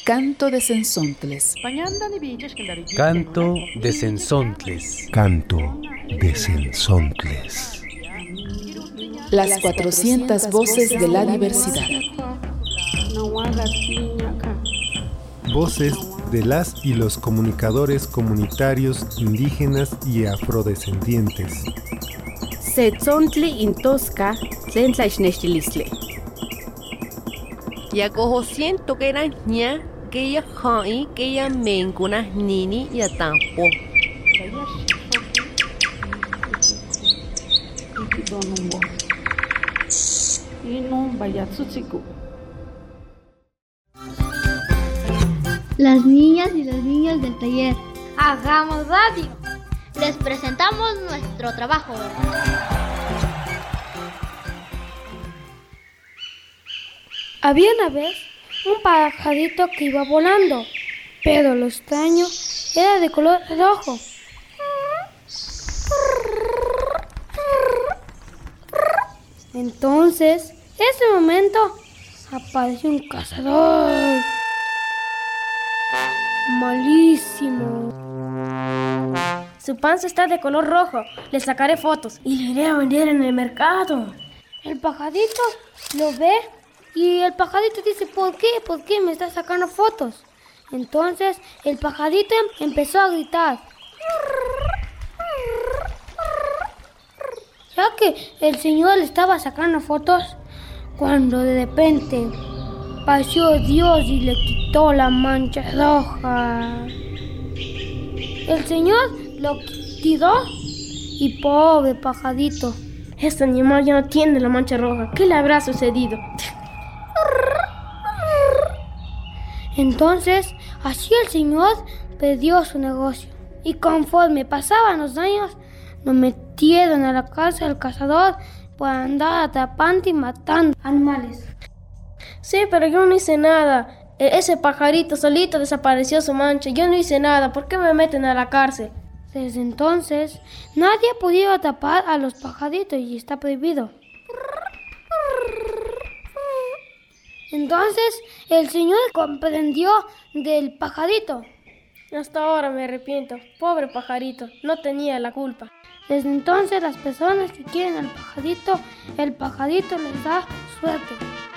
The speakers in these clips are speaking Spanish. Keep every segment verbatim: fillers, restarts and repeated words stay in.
Canto de Cenzontles. Canto de Cenzontles. Canto de Cenzontles. Las cuatrocientas voces de la diversidad. Voces de las y los comunicadores comunitarios indígenas y afrodescendientes. Setzontli intosca tlentlaichnechtilisleh. Yakoho siento que era ña que ya hai que ya mencuna nini ya tampo. Las niñas y los niños del taller. Hagamos radio. Les presentamos nuestro trabajo. Había una vez un pajarito que iba volando, pero lo extraño era de color rojo. Entonces, en ese momento, apareció un cazador malísimo. Su panza está de color rojo. Le sacaré fotos y le iré a vender en el mercado. El pajarito lo ve y el pajarito dice, ¿por qué? ¿Por qué me está sacando fotos? Entonces el pajarito empezó a gritar. Ya que el señor le estaba sacando fotos, cuando de repente pasó Dios y le quitó la mancha roja. El señor lo tiró y pobre pajarito. Este animal ya no tiene la mancha roja. ¿Qué le habrá sucedido? Entonces, así el señor perdió su negocio. Y conforme pasaban los años, lo metieron a la casa del cazador por andar atrapando y matando animales. Sí, pero yo no hice nada. Ese pajarito solito desapareció su mancha. Yo no hice nada. ¿Por qué me meten a la cárcel? Desde entonces, nadie ha podido atrapar a los pajaritos y está prohibido. Entonces, el señor comprendió del pajarito. Hasta ahora me arrepiento. Pobre pajarito, no tenía la culpa. Desde entonces, las personas que quieren al pajarito, el pajarito les da suerte.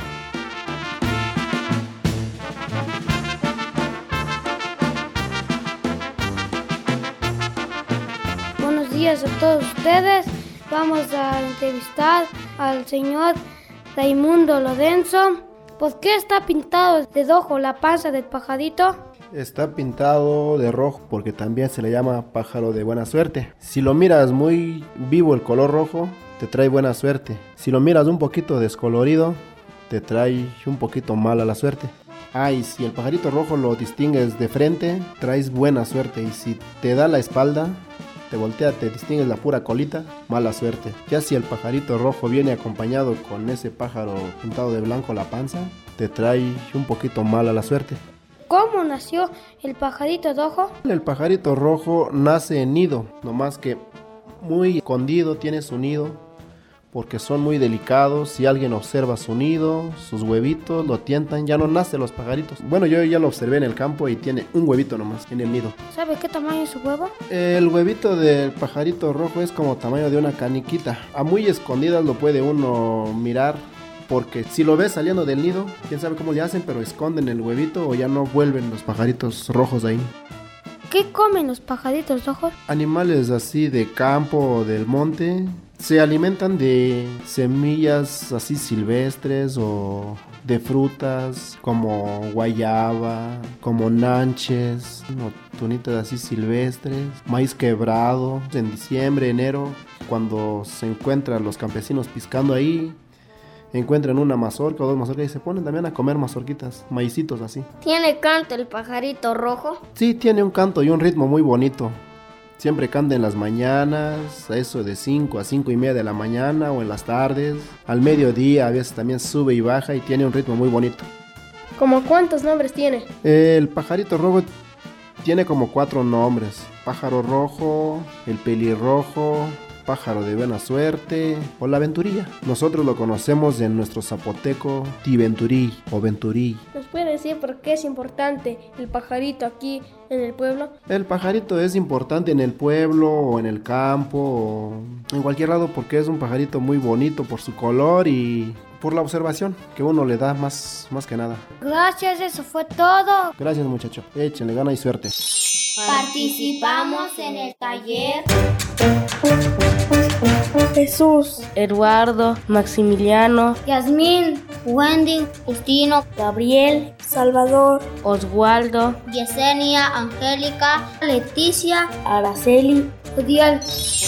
Buenos días a todos ustedes. Vamos a entrevistar al señor Raimundo Lorenzo. ¿Por qué está pintado de rojo la panza del pajarito? Está pintado de rojo porque también se le llama pájaro de buena suerte. Si lo miras muy vivo el color rojo, te trae buena suerte. Si lo miras un poquito descolorido, te trae un poquito mala la suerte. Ah, y si el pajarito rojo lo distingues de frente, traes buena suerte. Y si te da la espalda, te voltea, te distingues la pura colita, mala suerte. Ya si el pajarito rojo viene acompañado con ese pájaro pintado de blanco la panza, te trae un poquito mala la suerte. ¿Cómo nació el pajarito rojo? El pajarito rojo nace en nido, nomás que muy escondido tiene su nido, porque son muy delicados. Si alguien observa su nido, sus huevitos, lo tientan, ya no nacen los pajaritos. Bueno, yo ya lo observé en el campo y tiene un huevito nomás en el nido. ¿Sabe qué tamaño es su huevo? El huevito del pajarito rojo es como tamaño de una caniquita. A muy escondidas lo puede uno mirar, porque si lo ves saliendo del nido, quién sabe cómo le hacen, pero esconden el huevito o ya no vuelven los pajaritos rojos ahí. ¿Qué comen los pajaritos rojos? Animales así de campo o del monte. Se alimentan de semillas así silvestres o de frutas como guayaba, como nanches, o tunitas así silvestres, maíz quebrado. En diciembre, enero, cuando se encuentran los campesinos piscando ahí, encuentran una mazorca o dos mazorcas y se ponen también a comer mazorquitas, maicitos así. ¿Tiene canto el pajarito rojo? Sí, tiene un canto y un ritmo muy bonito. Siempre canta en las mañanas, a eso de cinco a cinco y media de la mañana o en las tardes. Al mediodía a veces también sube y baja y tiene un ritmo muy bonito. ¿Cómo cuántos nombres tiene? El pajarito rojo tiene como cuatro nombres. Pájaro rojo, el pelirrojo, pájaro de buena suerte o la venturilla. Nosotros lo conocemos en nuestro zapoteco tiventurí o venturí. ¿Nos puede decir por qué es importante el pajarito aquí en el pueblo? El pajarito es importante en el pueblo o en el campo o en cualquier lado porque es un pajarito muy bonito por su color y por la observación que uno le da más, más que nada. Gracias, eso fue todo. Gracias, muchacho. Échenle gana y suerte. Participamos en el taller Jesús, Eduardo, Maximiliano, Yasmín, Wendy, Justino, Gabriel, Salvador, Oswaldo, Yesenia, Angélica, Leticia, Araceli, Odiel.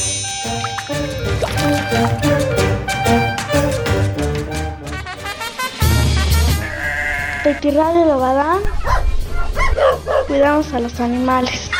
Retirar el Obadán, cuidamos a los animales.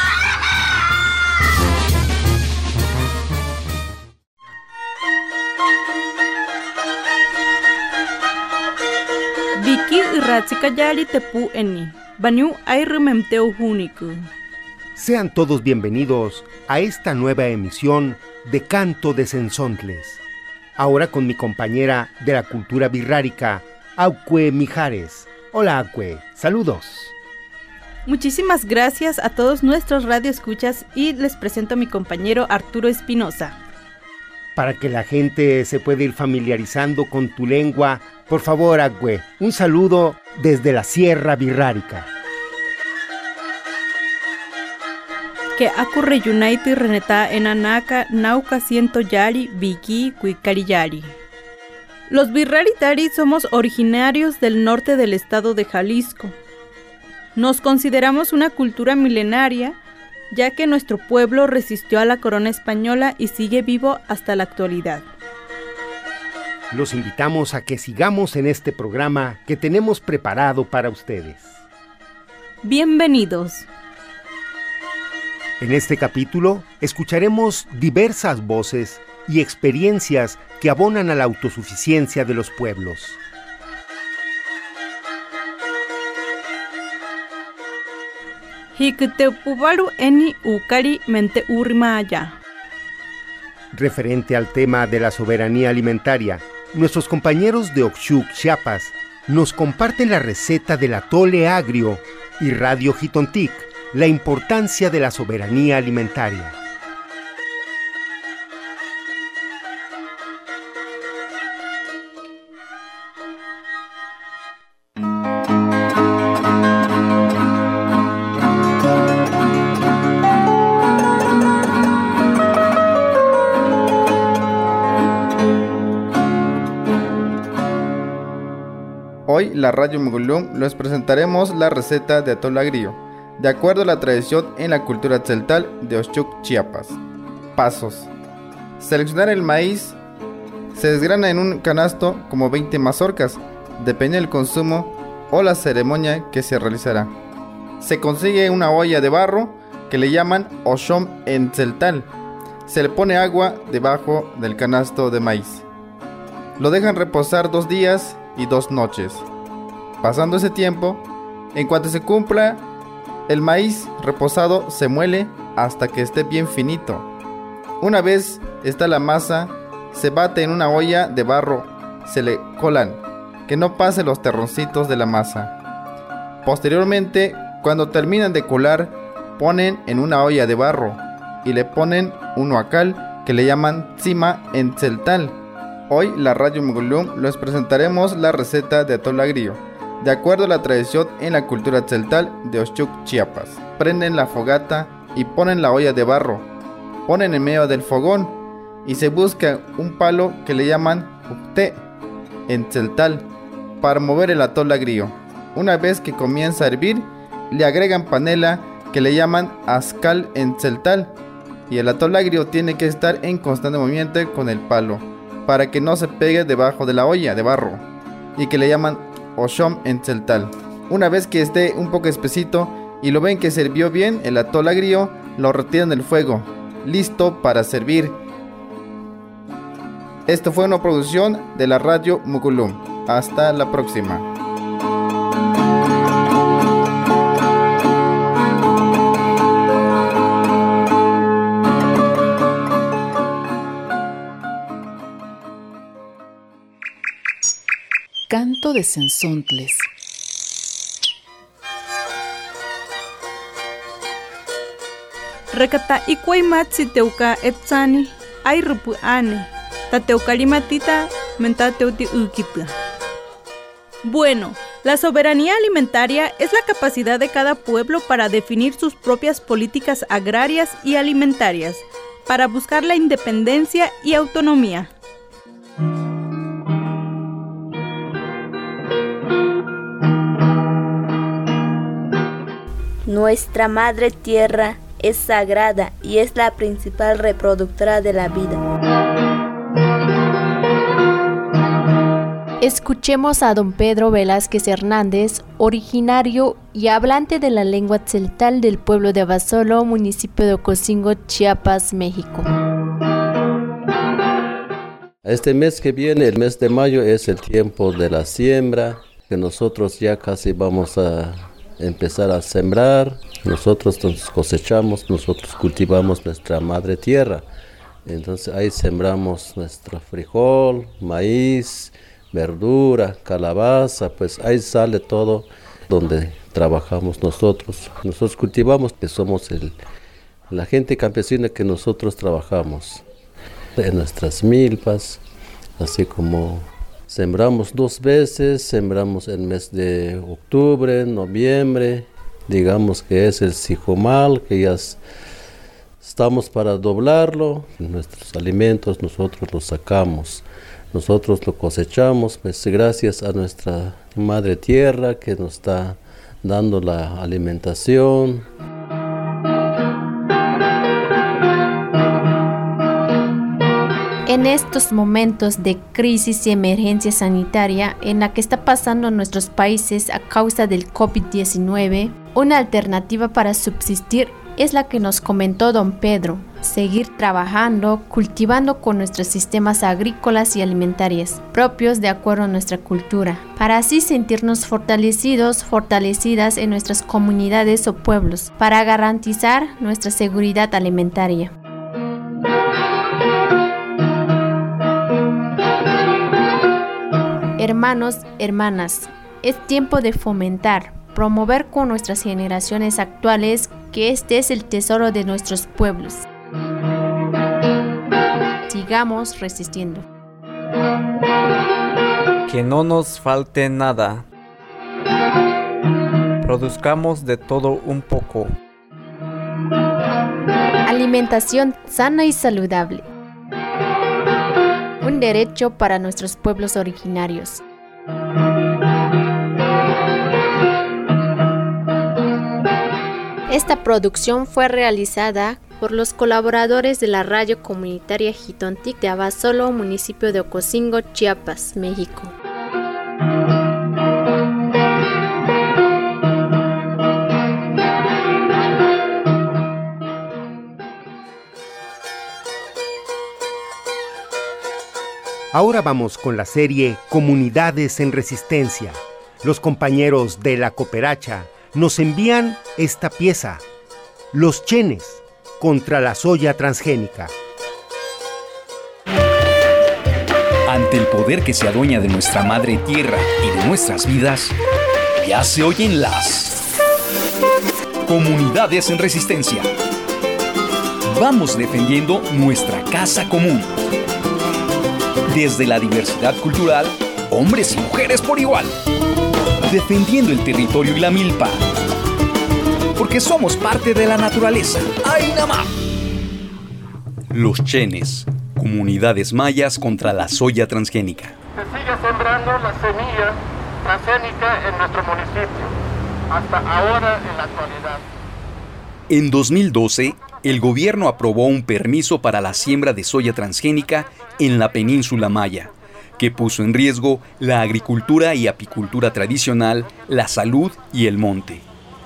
Vicky y Ratzika Yali Tepu Eni, Baniu Airrememteu Huniku. Sean todos bienvenidos a esta nueva emisión de Canto de Cenzontles. Ahora con mi compañera de la cultura birrárica, Aucue Mijares. Hola Aucue, saludos. Muchísimas gracias a todos nuestros radioescuchas y les presento a mi compañero Arturo Espinosa. Para que la gente se pueda ir familiarizando con tu lengua, por favor, Aucue, un saludo desde la Sierra Birrárica. Que acurre United Reneta en Anaca, Nauca Ciento Yari, Vicky, Cuicari Yari. Los birraritari somos originarios del norte del estado de Jalisco. Nos consideramos una cultura milenaria, ya que nuestro pueblo resistió a la corona española y sigue vivo hasta la actualidad. Los invitamos a que sigamos en este programa que tenemos preparado para ustedes. Bienvenidos. En este capítulo escucharemos diversas voces y experiencias que abonan a la autosuficiencia de los pueblos. Hiktepubaru eni ukari mente urmaya. Referente al tema de la soberanía alimentaria, nuestros compañeros de Oxchuc, Chiapas, nos comparten la receta del atole agrio y Radio Jitontic, la importancia de la soberanía alimentaria. Hoy, la Radio Mugulum, les presentaremos la receta de atole agrio, de acuerdo a la tradición en la cultura tzeltal de Oxchuc, Chiapas. Pasos: seleccionar el maíz. Se desgrana en un canasto como veinte mazorcas, depende del consumo o la ceremonia que se realizará. Se consigue una olla de barro que le llaman oshom en tzeltal. Se le pone agua debajo del canasto de maíz. Lo dejan reposar dos días y dos noches. Pasando ese tiempo, en cuanto se cumpla, el maíz reposado se muele hasta que esté bien finito. Una vez está la masa, se bate en una olla de barro, se le colan, que no pase los terroncitos de la masa. Posteriormente, cuando terminan de colar, ponen en una olla de barro y le ponen un huacal que le llaman tzima en tzeltal. Hoy, la Radio Mugulum, les presentaremos la receta de atole agrio, de acuerdo a la tradición en la cultura tzeltal de Oxchuc, Chiapas. Prenden la fogata y ponen la olla de barro, ponen en medio del fogón y se busca un palo que le llaman ucté en tzeltal para mover el atole agrio. Una vez que comienza a hervir, le agregan panela que le llaman azcal en tzeltal y el atole agrio tiene que estar en constante movimiento con el palo para que no se pegue debajo de la olla de barro y que le llaman oshom en tzeltal. Una vez que esté un poco espesito y lo ven que se hirvió bien, el atole agrio lo retiran del fuego, listo para servir. Esto fue una producción de la Radio Mugulum. Hasta la próxima. Canto de Censontles. Recata ikuaymatzi teuka etzani, ay rupu ane, tateucalimatita mentateuti ukita. Bueno, la soberanía alimentaria es la capacidad de cada pueblo para definir sus propias políticas agrarias y alimentarias, para buscar la independencia y autonomía. Nuestra madre tierra es sagrada y es la principal reproductora de la vida. Escuchemos a don Pedro Velázquez Hernández, originario y hablante de la lengua tzeltal del pueblo de Abasolo, municipio de Ocosingo, Chiapas, México. Este mes que viene, el mes de mayo, es el tiempo de la siembra, que nosotros ya casi vamos a empezar a sembrar. Nosotros nos cosechamos, nosotros cultivamos nuestra madre tierra. Entonces ahí sembramos nuestro frijol, maíz, verdura, calabaza, pues ahí sale todo donde trabajamos nosotros. Nosotros cultivamos, que somos el, la gente campesina que nosotros trabajamos en nuestras milpas, así como sembramos dos veces, sembramos en el mes de octubre, noviembre, digamos que es el sijomal, que ya es, estamos para doblarlo. Nuestros alimentos nosotros los sacamos, nosotros lo cosechamos, pues gracias a nuestra madre tierra que nos está dando la alimentación. En estos momentos de crisis y emergencia sanitaria en la que está pasando nuestros países a causa del COVID diecinueve, una alternativa para subsistir es la que nos comentó don Pedro: seguir trabajando, cultivando con nuestros sistemas agrícolas y alimentarios propios de acuerdo a nuestra cultura, para así sentirnos fortalecidos, fortalecidas en nuestras comunidades o pueblos, para garantizar nuestra seguridad alimentaria. Hermanos, hermanas, es tiempo de fomentar, promover con nuestras generaciones actuales que este es el tesoro de nuestros pueblos. Sigamos resistiendo. Que no nos falte nada. Produzcamos de todo un poco. Alimentación sana y saludable. Un derecho para nuestros pueblos originarios. Esta producción fue realizada por los colaboradores de la radio comunitaria Jitontic de Abasolo, municipio de Ocosingo, Chiapas, México. Ahora vamos con la serie Comunidades en Resistencia. Los compañeros de la Cooperacha nos envían esta pieza, Los Chenes contra la soya transgénica. Ante el poder que se adueña de nuestra madre tierra y de nuestras vidas, ya se oyen las Comunidades en Resistencia. Vamos defendiendo nuestra casa común. Desde la diversidad cultural, hombres y mujeres por igual. Defendiendo el territorio y la milpa. Porque somos parte de la naturaleza. ¡Ay, namá! Los Chenes, comunidades mayas contra la soya transgénica. Se sigue sembrando la semilla transgénica en nuestro municipio, hasta ahora en la actualidad. En dos mil doce, el gobierno aprobó un permiso para la siembra de soya transgénica en la península maya, que puso en riesgo la agricultura y apicultura tradicional, la salud y el monte.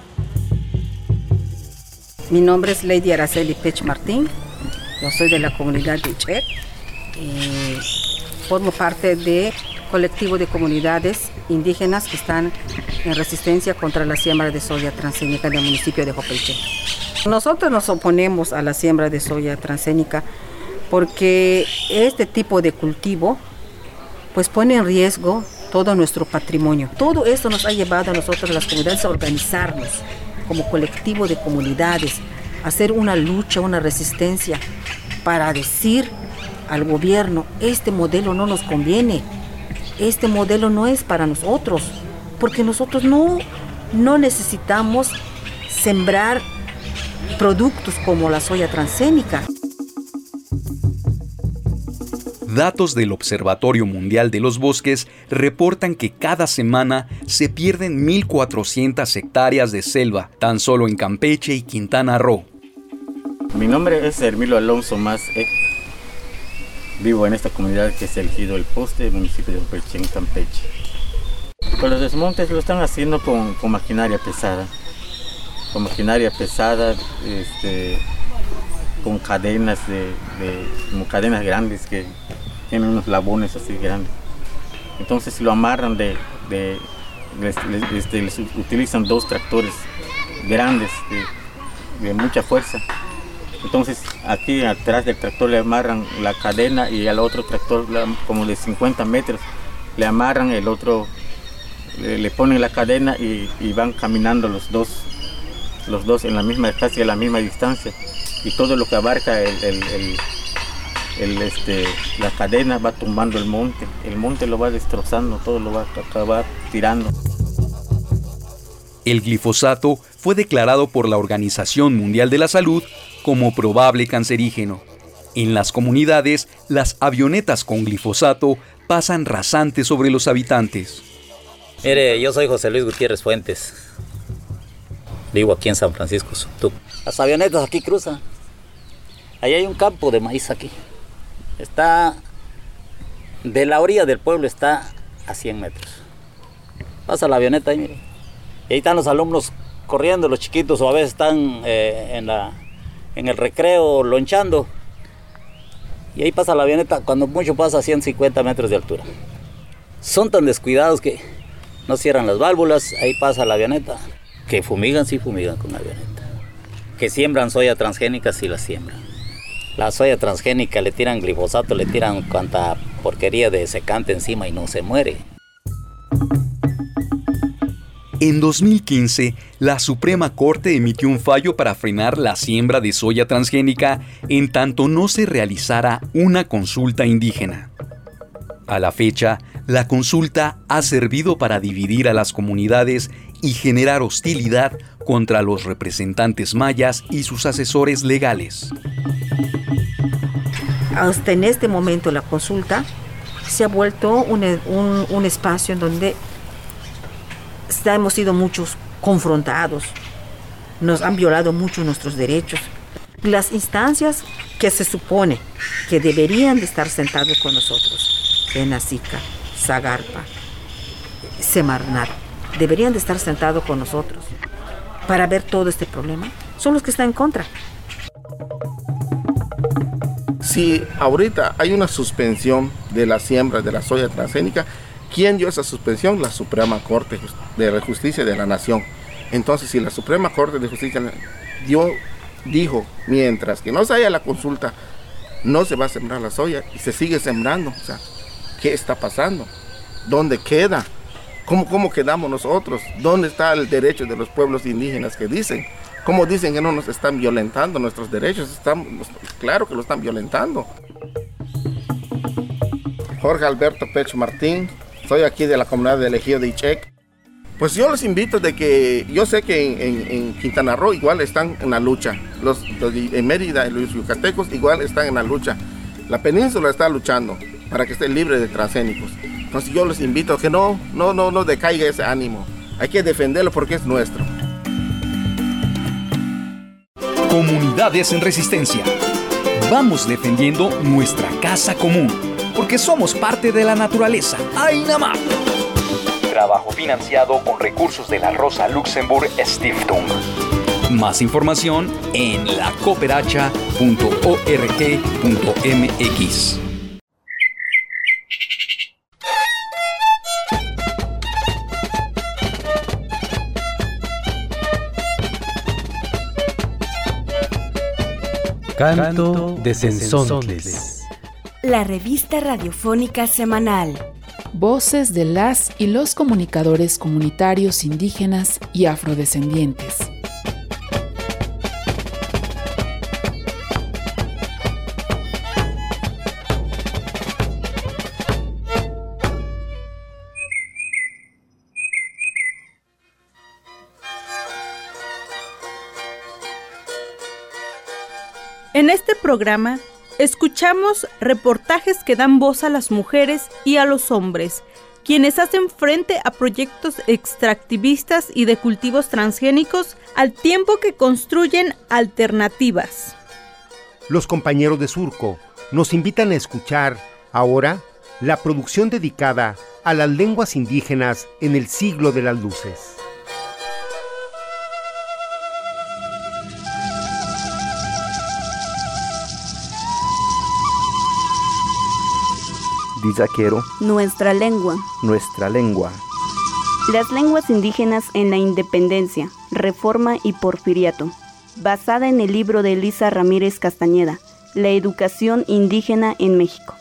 Mi nombre es Lady Araceli Pech Martín, yo soy de la comunidad de Uchec, eh, formo parte del colectivo de comunidades indígenas que están en resistencia contra la siembra de soya transgénica del municipio de Jopelche. Nosotros nos oponemos a la siembra de soya transgénica porque este tipo de cultivo pues pone en riesgo todo nuestro patrimonio. Todo esto nos ha llevado a nosotros, las comunidades, a organizarnos como colectivo de comunidades, a hacer una lucha, una resistencia para decir al gobierno, este modelo no nos conviene, este modelo no es para nosotros, porque nosotros no, no necesitamos sembrar productos como la soya transgénica. Datos del Observatorio Mundial de los Bosques reportan que cada semana se pierden mil cuatrocientas hectáreas de selva, tan solo en Campeche y Quintana Roo. Mi nombre es Hermilo Alonso Más. Vivo en esta comunidad que es el Ejido El Poste, municipio de Opechén, Campeche. Pues los desmontes lo están haciendo con, con maquinaria pesada. Con maquinaria pesada, este, con cadenas de, de como cadenas grandes que tienen unos labones así grandes. Entonces lo amarran de, de les, les, este, les utilizan dos tractores grandes de, de mucha fuerza. Entonces aquí atrás del tractor le amarran la cadena y al otro tractor como de cincuenta metros le amarran el otro, le, le ponen la cadena y, y van caminando los dos, los dos en la misma, casi a la misma distancia, y todo lo que abarca el, el, el, el, este, la cadena va tumbando el monte, el monte lo va destrozando, todo lo va a acabar tirando. El glifosato fue declarado por la Organización Mundial de la Salud como probable cancerígeno. En las comunidades, las avionetas con glifosato pasan rasantes sobre los habitantes. Mire, yo soy José Luis Gutiérrez Fuentes. Vivo aquí en San Francisco, Suctuc. Las avionetas aquí cruzan. Ahí hay un campo de maíz aquí. Está de la orilla del pueblo, está a cien metros. Pasa la avioneta ahí, mire. Y ahí están los alumnos corriendo, los chiquitos, o a veces están eh, en, la, en el recreo lonchando. Y ahí pasa la avioneta, cuando mucho pasa a ciento cincuenta metros de altura. Son tan descuidados que no cierran las válvulas, ahí pasa la avioneta. Que fumigan, sí fumigan con la avioneta. Que siembran soya transgénica, sí la siembran. La soya transgénica le tiran glifosato, le tiran cuanta porquería de secante encima y no se muere. En dos mil quince, la Suprema Corte emitió un fallo para frenar la siembra de soya transgénica en tanto no se realizara una consulta indígena. A la fecha, la consulta ha servido para dividir a las comunidades y generar hostilidad contra los representantes mayas y sus asesores legales. Hasta en este momento la consulta se ha vuelto un, un, un espacio en donde hemos sido muchos confrontados, nos han violado mucho nuestros derechos. Las instancias que se supone que deberían de estar sentados con nosotros, Senacica, Zagarpa, Semarnat, deberían de estar sentados con nosotros para ver todo este problema, son los que están en contra. Si ahorita hay una suspensión de la siembra de la soya transgénica, ¿quién dio esa suspensión? La Suprema Corte de Justicia de la Nación. Entonces, si la Suprema Corte de Justicia dio, dijo, mientras que no se haya la consulta, no se va a sembrar la soya y se sigue sembrando, o sea, ¿qué está pasando? ¿Dónde queda? ¿Cómo, cómo quedamos nosotros? ¿Dónde está el derecho de los pueblos indígenas que dicen? ¿Cómo dicen que no nos están violentando nuestros derechos? Están, claro que lo están violentando. Jorge Alberto Pech Martín, soy aquí de la comunidad del Ejido de Ichec. Pues yo les invito de que, yo sé que en, en, en Quintana Roo igual están en la lucha. Los, los en Mérida, los yucatecos igual están en la lucha. La península está luchando para que esté libre de transgénicos. Entonces yo les invito a que no, no, no, no decaiga ese ánimo. Hay que defenderlo porque es nuestro. Comunidades en resistencia. Vamos defendiendo nuestra casa común, porque somos parte de la naturaleza. ¡Ainamá! Trabajo financiado con recursos de la Rosa Luxemburg Stiftung. Más información en la cooperacha punto org punto m x. Canto de Sensontles. La revista radiofónica semanal. Voces de las y los comunicadores comunitarios indígenas y afrodescendientes. En este programa escuchamos reportajes que dan voz a las mujeres y a los hombres, quienes hacen frente a proyectos extractivistas y de cultivos transgénicos al tiempo que construyen alternativas. Los compañeros de Surco nos invitan a escuchar ahora la producción dedicada a las lenguas indígenas en el siglo de las luces. Dizaquero, nuestra lengua, nuestra lengua. Las lenguas indígenas en la independencia, reforma y porfiriato, basada en el libro de Elisa Ramírez Castañeda, La educación indígena en México.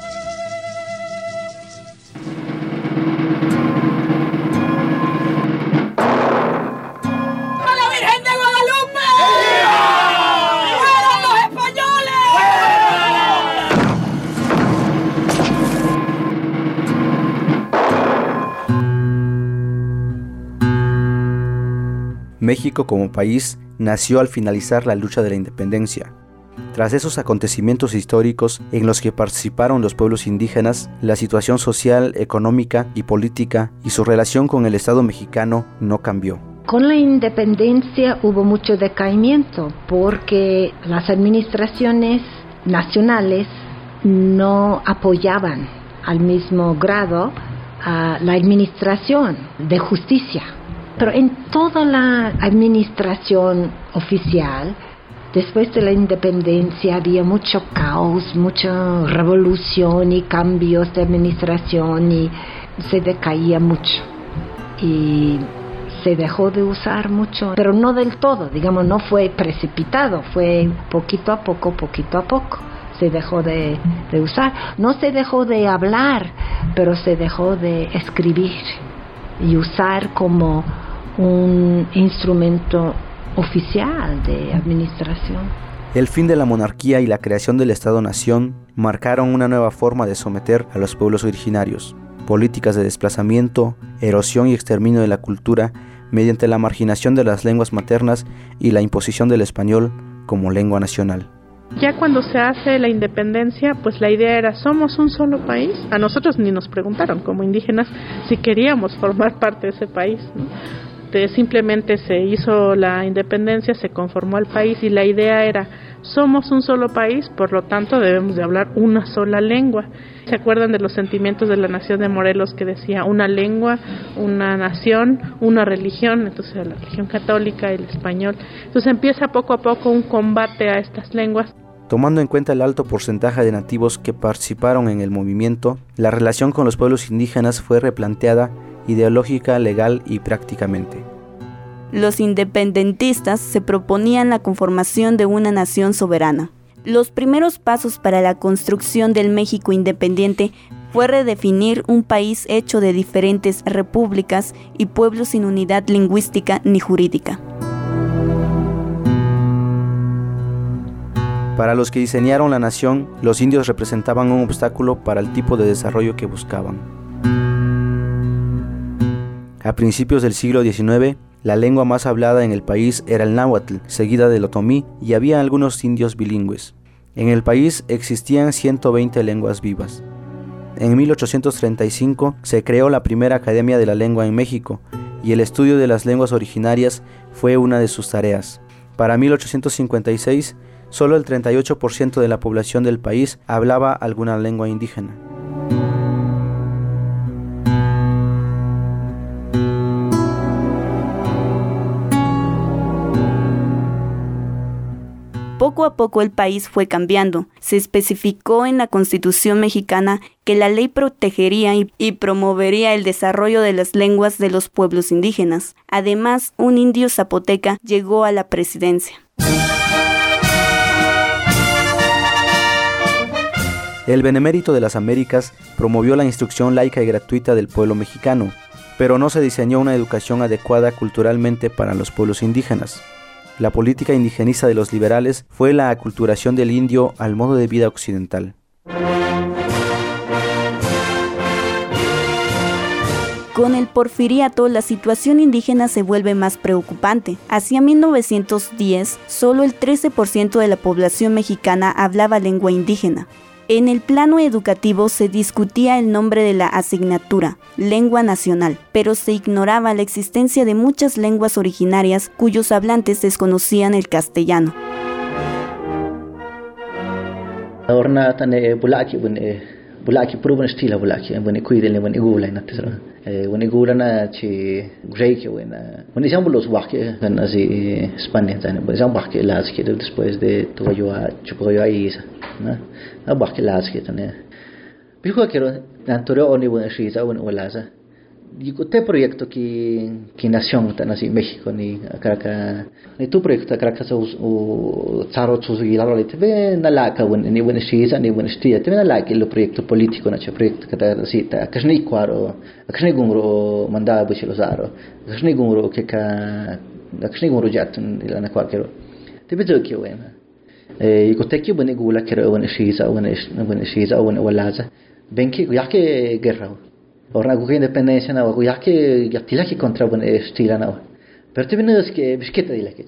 México como país nació al finalizar la lucha de la independencia. Tras esos acontecimientos históricos en los que participaron los pueblos indígenas, la situación social, económica y política y su relación con el Estado mexicano no cambió. Con la independencia hubo mucho decaimiento porque las administraciones nacionales no apoyaban al mismo grado a la administración de justicia. Pero en toda la administración oficial, después de la independencia había mucho caos, mucha revolución y cambios de administración y se decaía mucho. Y se dejó de usar mucho, pero no del todo, digamos, no fue precipitado, fue poquito a poco, poquito a poco. Se dejó de, de usar. No se dejó de hablar, pero se dejó de escribir y usar como un instrumento oficial de administración. El fin de la monarquía y la creación del Estado-Nación marcaron una nueva forma de someter a los pueblos originarios, políticas de desplazamiento, erosión y exterminio de la cultura mediante la marginación de las lenguas maternas y la imposición del español como lengua nacional. Ya cuando se hace la independencia, pues la idea era, somos un solo país. A nosotros ni nos preguntaron como indígenas si queríamos formar parte de ese país, ¿no? Simplemente se hizo la independencia, se conformó el país y la idea era, somos un solo país, por lo tanto debemos de hablar una sola lengua. ¿Se acuerdan de los sentimientos de la nación de Morelos que decía una lengua, una nación, una religión? Entonces la religión católica, el español. Entonces empieza poco a poco un combate a estas lenguas. Tomando en cuenta el alto porcentaje de nativos que participaron en el movimiento, la relación con los pueblos indígenas fue replanteada ideológica, legal y prácticamente. Los independentistas se proponían la conformación de una nación soberana. Los primeros pasos para la construcción del México independiente fue redefinir un país hecho de diferentes repúblicas y pueblos sin unidad lingüística ni jurídica. Para los que diseñaron la nación, los indios representaban un obstáculo para el tipo de desarrollo que buscaban. A principios del siglo diecinueve, la lengua más hablada en el país era el náhuatl, seguida del otomí, y había algunos indios bilingües. En el país existían ciento veinte lenguas vivas. En mil ochocientos treinta y cinco se creó la primera Academia de la Lengua en México, y el estudio de las lenguas originarias fue una de sus tareas. Para mil ochocientos cincuenta y seis, solo el treinta y ocho por ciento de la población del país hablaba alguna lengua indígena. Poco a poco el país fue cambiando. Se especificó en la Constitución mexicana que la ley protegería y, y promovería el desarrollo de las lenguas de los pueblos indígenas. Además, un indio zapoteca llegó a la presidencia. El Benemérito de las Américas promovió la instrucción laica y gratuita del pueblo mexicano, pero no se diseñó una educación adecuada culturalmente para los pueblos indígenas. La política indigenista de los liberales fue la aculturación del indio al modo de vida occidental. Con el porfiriato, la situación indígena se vuelve más preocupante. Hacia mil novecientos diez, solo el trece por ciento de la población mexicana hablaba lengua indígena. En el plano educativo se discutía el nombre de la asignatura, lengua nacional, pero se ignoraba la existencia de muchas lenguas originarias cuyos hablantes desconocían el castellano. bulaki pruban stila bulaki bune kuidele bune gula na tesra bune gula na chi greike wena bune jambulos wake kan asi España zane bune jam wake las que después de todo yo a chupo yo ahí na a wake las que tane bijo quiero tanto oni bune shiza bune walaza digo te proyecto que que nación tan así México ni acá ni tu proyecto acá o o tsaro tsugi la rolite ve na la ka ni bune shiza ni bune stia te na la que el proyecto político na che proyecto que ta así ta kashni kwaro kashni gumro manda buchilo zaro kashni gumro que ka kashni gumro jatun ila na kwakero te bezo que wena e digo te que bune gula que bune shiza bune bune shiza bune walaza benki yake guerra Ora con independencia na o ya que ya tila que contra buen estilo na pero te vienes que bisqueta de la que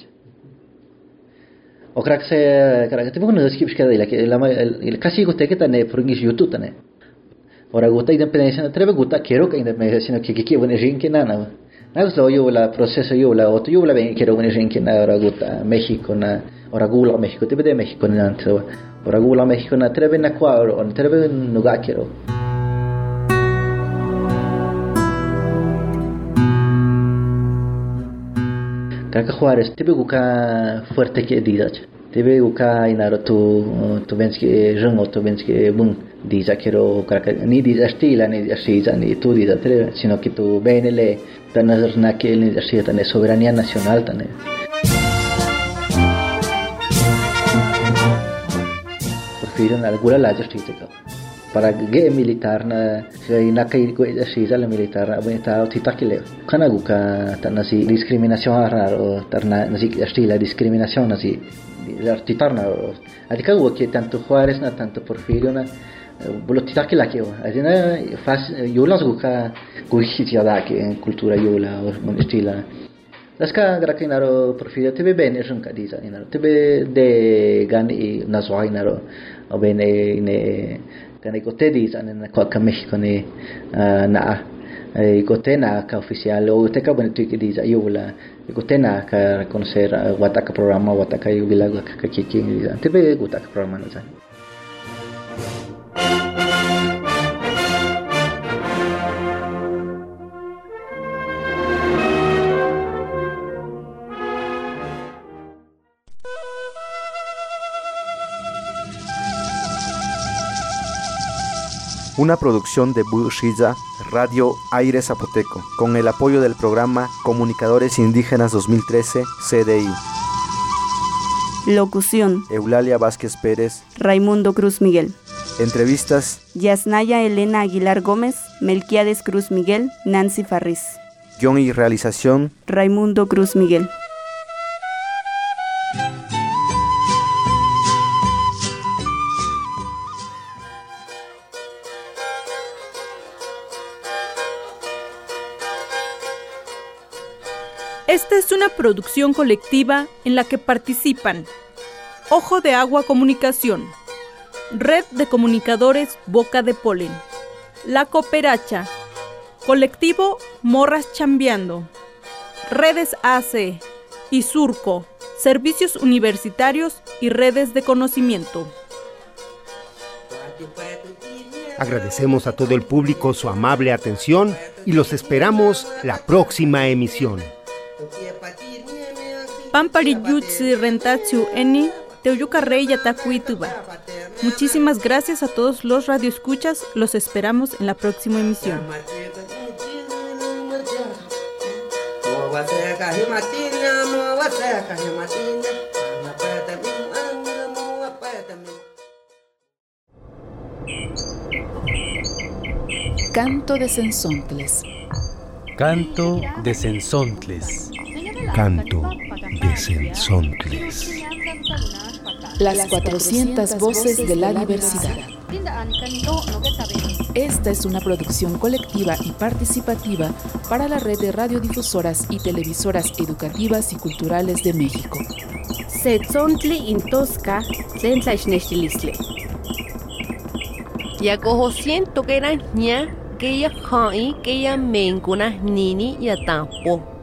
o crack se crack te vienes que bisqueta de la que la el casi gote que tane por en YouTube tane ora gota independencia na trebe gota quiero que independencia que que buen rin que nana na so yo la proceso yo la otro yo la ven quiero buen rin que na ora gota México na ora gula México te de México na ora gula México na trebe na cuadro on trebe no ga quiero Kaka Juárez, te veo que fuerte que diga, te veo que inaro tu tu ves que rengo tu ves que bun diga quiero kaka ni diga estila ni diga ni tu diga sino que tu benele tan na que ni diga tan soberanía nacional tan prefieren alguna la justicia para que militar na na kai ko sisa la militar abin ta titakile kana guka tanasi discriminación raro tarna nasi estila discriminación nasi artitarna adika wo que tanto Juárez na tanto Porfirio na bolo titakila que adina fas yolas guka guichia da que en cultura yola o estila las ka grakinaro Porfirio tebe bene junka diza inaro tebe de gani na zoinaro o bene ne kana ikote sana kwa ka México ni na ikote na ka oficial o te ka bueno tu que dice yo la ikote na ka conocer wataka programa wataka yo bila ka kiki te be wataka programa na Una producción de Bushiza, Radio Aire Zapoteco, con el apoyo del programa Comunicadores Indígenas dos mil trece, C D I. Locución: Eulalia Vázquez Pérez, Raimundo Cruz Miguel. Entrevistas: Yasnaya Elena Aguilar Gómez, Melquiades Cruz Miguel, Nancy Farris. Guión y realización: Raimundo Cruz Miguel. Esta es una producción colectiva en la que participan Ojo de Agua Comunicación, Red de Comunicadores Boca de Polen, La Cooperacha, Colectivo Morras Chambeando, Redes A C, Isurco, Servicios Universitarios y Redes de Conocimiento. Agradecemos a todo el público su amable atención y los esperamos la próxima emisión. Pampariyutsi Rentatsu Eni Teuyuca Rey Yatacuituba. Muchísimas gracias a todos los radioescuchas, los esperamos en la próxima emisión. Canto de Cenzontles. Canto de Cenzontles. Canto de Cenzontles. Las cuatrocientas voces de la diversidad. Esta es una producción colectiva y participativa para la red de radiodifusoras y televisoras educativas y culturales de México. Setzontli intosca tlentlaichnechtilisleh. Yakoho siento que era ña que ya hai que ya mencuna nini ya tampo.